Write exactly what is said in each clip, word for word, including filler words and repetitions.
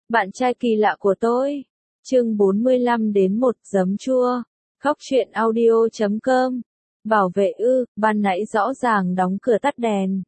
Bạn trai kỳ lạ của tôi. Chương bốn mươi lăm đến một giấm chua. Khóc chuyện audio chấm com. Bảo vệ ư, ban nãy rõ ràng đóng cửa tắt đèn.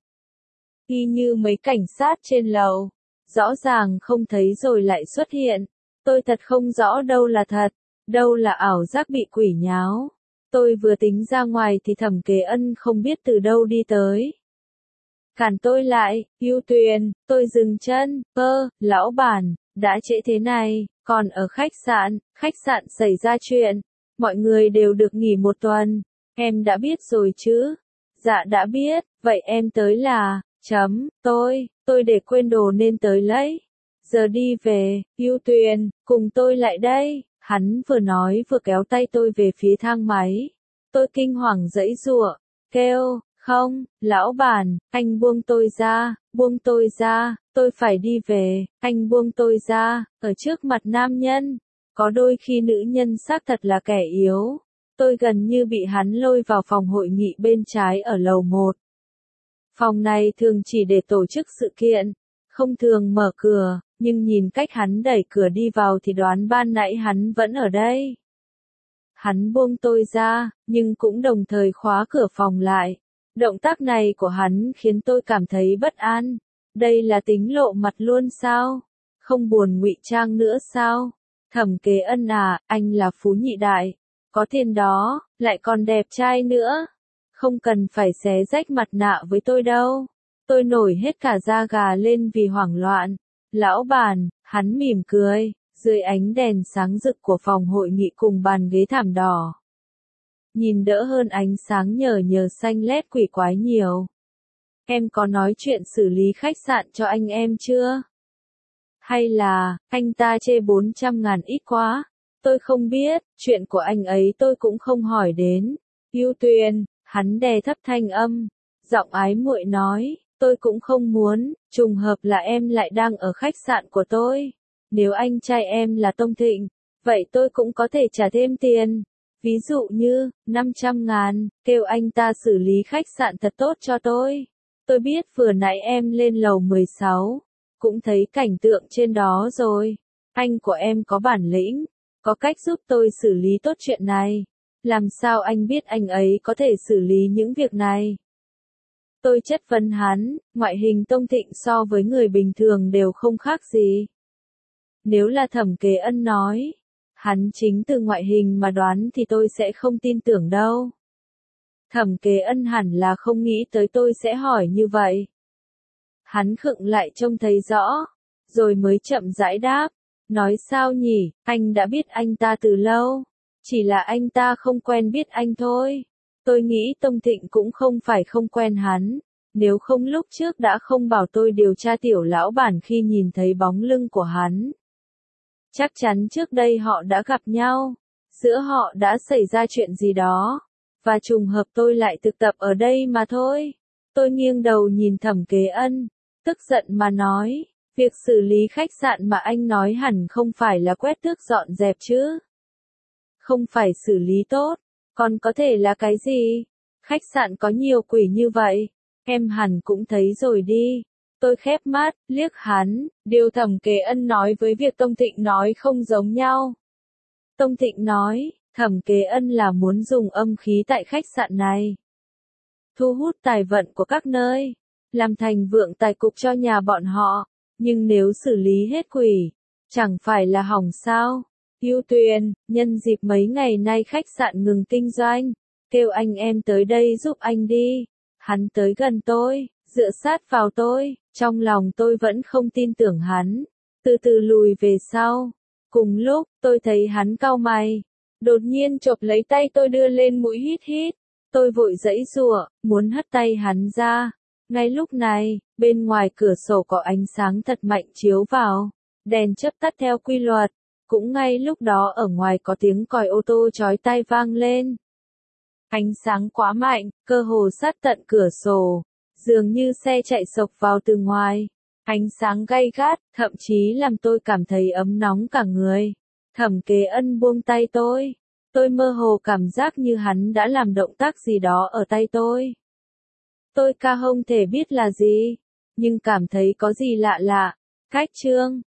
Y như mấy cảnh sát trên lầu. Rõ ràng không thấy rồi lại xuất hiện. Tôi thật không rõ đâu là thật, đâu là ảo giác bị quỷ nháo. Tôi vừa tính ra ngoài thì Thẩm Kế Ân không biết từ đâu đi tới. Cản tôi lại, Ưu Tuyền, tôi dừng chân, ơ, lão bản, đã trễ thế này, còn ở khách sạn, khách sạn xảy ra chuyện, mọi người đều được nghỉ một tuần, em đã biết rồi chứ? Dạ đã biết, vậy em tới là, chấm, tôi, tôi để quên đồ nên tới lấy. Giờ đi về, Ưu Tuyền, cùng tôi lại đây, hắn vừa nói vừa kéo tay tôi về phía thang máy. Tôi kinh hoàng giãy giụa, kêu, không, lão bản, anh buông tôi ra, buông tôi ra, tôi phải đi về, anh buông tôi ra, ở trước mặt nam nhân. Có đôi khi nữ nhân xác thật là kẻ yếu. Tôi gần như bị hắn lôi vào phòng hội nghị bên trái ở lầu một. Phòng này thường chỉ để tổ chức sự kiện, không thường mở cửa, nhưng nhìn cách hắn đẩy cửa đi vào thì đoán ban nãy hắn vẫn ở đây. Hắn buông tôi ra, nhưng cũng đồng thời khóa cửa phòng lại. Động tác này của hắn khiến tôi cảm thấy bất an. Đây là tính lộ mặt luôn sao? Không buồn ngụy trang nữa sao? Thẩm Kế Ân à, anh là phú nhị đại. Có tiền đó, lại còn đẹp trai nữa. Không cần phải xé rách mặt nạ với tôi đâu. Tôi nổi hết cả da gà lên vì hoảng loạn. Lão bản, hắn mỉm cười, dưới ánh đèn sáng rực của phòng hội nghị cùng bàn ghế thảm đỏ. Nhìn đỡ hơn ánh sáng nhờ nhờ xanh lét quỷ quái nhiều. Em có nói chuyện xử lý khách sạn cho anh em chưa? Hay là, anh ta chê bốn trăm ngàn ít quá? Tôi không biết, chuyện của anh ấy tôi cũng không hỏi đến. Ưu Tuyền, hắn đè thấp thanh âm, giọng ái muội nói, tôi cũng không muốn, trùng hợp là em lại đang ở khách sạn của tôi. Nếu anh trai em là Tông Thịnh, vậy tôi cũng có thể trả thêm tiền. Ví dụ như, năm trăm ngàn, kêu anh ta xử lý khách sạn thật tốt cho tôi. Tôi biết vừa nãy em lên lầu mười sáu, cũng thấy cảnh tượng trên đó rồi. Anh của em có bản lĩnh, có cách giúp tôi xử lý tốt chuyện này. Làm sao anh biết anh ấy có thể xử lý những việc này? Tôi chất vấn hắn, ngoại hình Tông Thịnh so với người bình thường đều không khác gì. Nếu là Thẩm Kế Ân nói, hắn chính từ ngoại hình mà đoán thì tôi sẽ không tin tưởng đâu. Thẩm Kế Ân hẳn là không nghĩ tới tôi sẽ hỏi như vậy. Hắn khựng lại trông thấy rõ, rồi mới chậm rãi đáp, nói sao nhỉ, anh đã biết anh ta từ lâu, chỉ là anh ta không quen biết anh thôi. Tôi nghĩ Tông Thịnh cũng không phải không quen hắn, nếu không lúc trước đã không bảo tôi điều tra tiểu lão bản khi nhìn thấy bóng lưng của hắn. Chắc chắn trước đây họ đã gặp nhau, giữa họ đã xảy ra chuyện gì đó, và trùng hợp tôi lại thực tập ở đây mà thôi. Tôi nghiêng đầu nhìn Thẩm Kế Ân, tức giận mà nói, việc xử lý khách sạn mà anh nói hẳn không phải là quét tước dọn dẹp chứ. Không phải xử lý tốt, còn có thể là cái gì? Khách sạn có nhiều quỷ như vậy, em hẳn cũng thấy rồi đi. Tôi khép mắt, liếc hắn, điều Thẩm Kế Ân nói với việc Tông Thịnh nói không giống nhau. Tông Thịnh nói, Thẩm Kế Ân là muốn dùng âm khí tại khách sạn này. Thu hút tài vận của các nơi, làm thành vượng tài cục cho nhà bọn họ, nhưng nếu xử lý hết quỷ, chẳng phải là hỏng sao? Ưu Tuyền, nhân dịp mấy ngày nay khách sạn ngừng kinh doanh, kêu anh em tới đây giúp anh đi. Hắn tới gần tôi, dựa sát vào tôi, trong lòng tôi vẫn không tin tưởng hắn, từ từ lùi về sau. Cùng lúc, tôi thấy hắn cau mày, đột nhiên chộp lấy tay tôi đưa lên mũi hít hít. Tôi vội giãy giụa, muốn hất tay hắn ra. Ngay lúc này, bên ngoài cửa sổ có ánh sáng thật mạnh chiếu vào, đèn chớp tắt theo quy luật. Cũng ngay lúc đó ở ngoài có tiếng còi ô tô chói tai vang lên. Ánh sáng quá mạnh, cơ hồ sát tận cửa sổ, dường như xe chạy xộc vào từ ngoài. Ánh sáng gay gắt, thậm chí làm tôi cảm thấy ấm nóng cả người. Thẩm Kế Ân buông tay tôi. Tôi mơ hồ cảm giác như hắn đã làm động tác gì đó ở tay tôi. Tôi ca không thể biết là gì, nhưng cảm thấy có gì lạ lạ. Cách chương